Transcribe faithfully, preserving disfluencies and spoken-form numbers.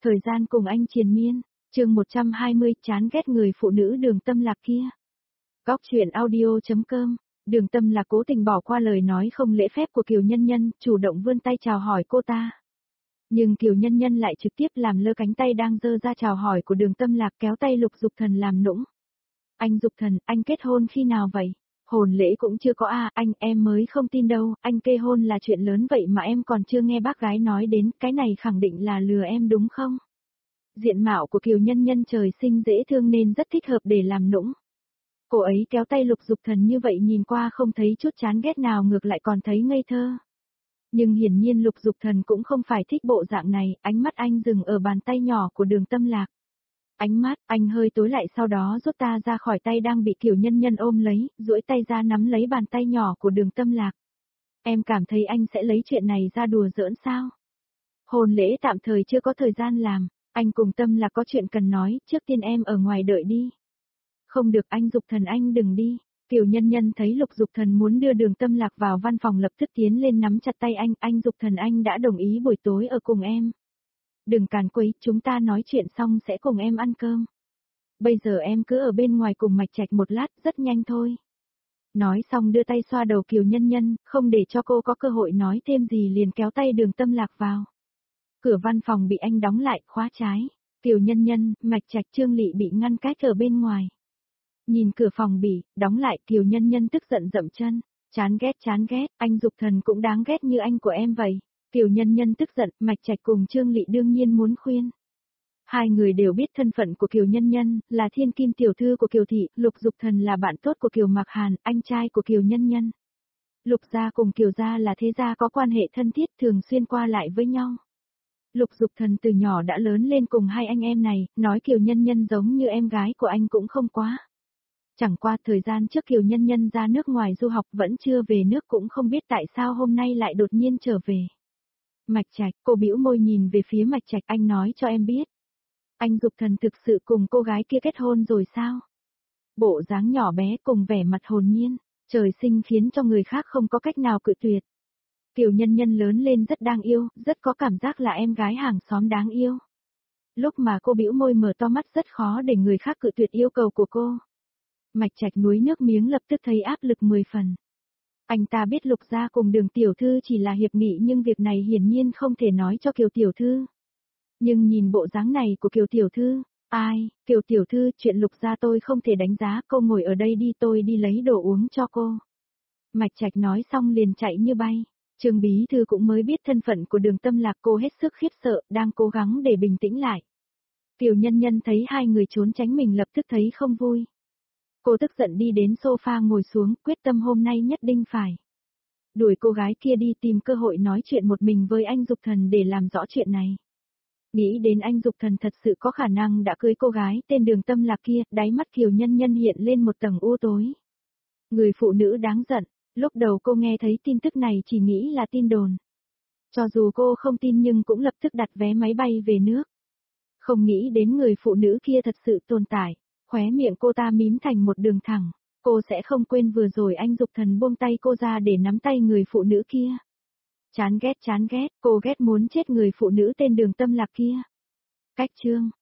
Thời gian cùng anh triền miên, chương một trăm hai mươi, chán ghét người phụ nữ Đường Tâm Lạc kia. Góc truyện audio.com, Đường Tâm Lạc cố tình bỏ qua lời nói không lễ phép của Kiều Nhân Nhân, chủ động vươn tay chào hỏi cô ta. Nhưng Kiều Nhân Nhân lại trực tiếp làm lơ cánh tay đang giơ ra chào hỏi của Đường Tâm Lạc, kéo tay Lục Dục Thần làm nũng. Anh Dục Thần, anh kết hôn khi nào vậy? Hôn lễ cũng chưa có à, anh, em mới không tin đâu, anh kê hôn là chuyện lớn vậy mà em còn chưa nghe bác gái nói đến, cái này khẳng định là lừa em đúng không? Diện mạo của Kiều Nhân Nhân trời sinh dễ thương nên rất thích hợp để làm nũng. Cô ấy kéo tay Lục Dục Thần như vậy nhìn qua không thấy chút chán ghét nào, ngược lại còn thấy ngây thơ. Nhưng hiển nhiên Lục Dục Thần cũng không phải thích bộ dạng này, ánh mắt anh dừng ở bàn tay nhỏ của Đường Tâm Lạc. Ánh mắt anh hơi tối lại, sau đó rút ta ra khỏi tay đang bị Kiều Nhân Nhân ôm lấy, duỗi tay ra nắm lấy bàn tay nhỏ của Đường Tâm Lạc. Em cảm thấy anh sẽ lấy chuyện này ra đùa giỡn sao? Hôn lễ tạm thời chưa có thời gian làm, anh cùng Tâm Lạc có chuyện cần nói, trước tiên em ở ngoài đợi đi. Không được anh Dục Thần, anh đừng đi. Kiều Nhân Nhân thấy Lục Dục Thần muốn đưa Đường Tâm Lạc vào văn phòng lập tức tiến lên nắm chặt tay anh, anh Dục Thần, anh đã đồng ý buổi tối ở cùng em. Đừng càn quấy, chúng ta nói chuyện xong sẽ cùng em ăn cơm. Bây giờ em cứ ở bên ngoài cùng Mạch Trạch một lát, rất nhanh thôi. Nói xong đưa tay xoa đầu Kiều Nhân Nhân, không để cho cô có cơ hội nói thêm gì liền kéo tay Đường Tâm Lạc vào. Cửa văn phòng bị anh đóng lại, khóa trái. Kiều Nhân Nhân, Mạch Trạch, Trương Lị bị ngăn cách ở bên ngoài. Nhìn cửa phòng bị đóng lại, Kiều Nhân Nhân tức giận dậm chân. Chán ghét, chán ghét, anh Dục Thần cũng đáng ghét như anh của em vậy. Kiều Nhân Nhân tức giận, Mạch Trạch cùng Trương Lị đương nhiên muốn khuyên. Hai người đều biết thân phận của Kiều Nhân Nhân, là thiên kim tiểu thư của Kiều Thị, Lục Dục Thần là bạn tốt của Kiều Mạc Hàn, anh trai của Kiều Nhân Nhân. Lục gia cùng Kiều gia là thế gia có quan hệ thân thiết, thường xuyên qua lại với nhau. Lục Dục Thần từ nhỏ đã lớn lên cùng hai anh em này, nói Kiều Nhân Nhân giống như em gái của anh cũng không quá. Chẳng qua thời gian trước Kiều Nhân Nhân ra nước ngoài du học vẫn chưa về nước, cũng không biết tại sao hôm nay lại đột nhiên trở về. Mạch Trạch, cô bĩu môi nhìn về phía Mạch Trạch, anh nói cho em biết. Anh Dục Thần thực sự cùng cô gái kia kết hôn rồi sao? Bộ dáng nhỏ bé cùng vẻ mặt hồn nhiên, trời sinh khiến cho người khác không có cách nào cự tuyệt. Kiều Nhân Nhân lớn lên rất đáng yêu, rất có cảm giác là em gái hàng xóm đáng yêu. Lúc mà cô bĩu môi mở to mắt rất khó để người khác cự tuyệt yêu cầu của cô. Mạch Trạch nuốt nước miếng lập tức thấy áp lực mười phần. Anh ta biết Lục gia cùng Đường tiểu thư chỉ là hiệp nghị, nhưng việc này hiển nhiên không thể nói cho Kiều tiểu thư. Nhưng nhìn bộ dáng này của Kiều tiểu thư, ai, Kiều tiểu thư, chuyện Lục gia tôi không thể đánh giá, cô ngồi ở đây đi, tôi đi lấy đồ uống cho cô. Mạch Trạch nói xong liền chạy như bay. Trương bí thư cũng mới biết thân phận của Đường Tâm Lạc, cô hết sức khiếp sợ, đang cố gắng để bình tĩnh lại. Kiều Nhân Nhân thấy hai người trốn tránh mình lập tức thấy không vui. Cô tức giận đi đến sofa ngồi xuống, quyết tâm hôm nay nhất định phải đuổi cô gái kia đi, tìm cơ hội nói chuyện một mình với anh Dục Thần để làm rõ chuyện này. Nghĩ đến anh Dục Thần thật sự có khả năng đã cưới cô gái tên Đường Tâm Lạc kia, đáy mắt Kiều Nhân Nhân hiện lên một tầng u tối. Người phụ nữ đáng giận, lúc đầu cô nghe thấy tin tức này chỉ nghĩ là tin đồn. Cho dù cô không tin nhưng cũng lập tức đặt vé máy bay về nước. Không nghĩ đến người phụ nữ kia thật sự tồn tại. Khóe miệng cô ta mím thành một đường thẳng, cô sẽ không quên vừa rồi anh Dục Thần buông tay cô ra để nắm tay người phụ nữ kia. Chán ghét, chán ghét, cô ghét muốn chết người phụ nữ tên Đường Tâm Lạc kia. Cách chương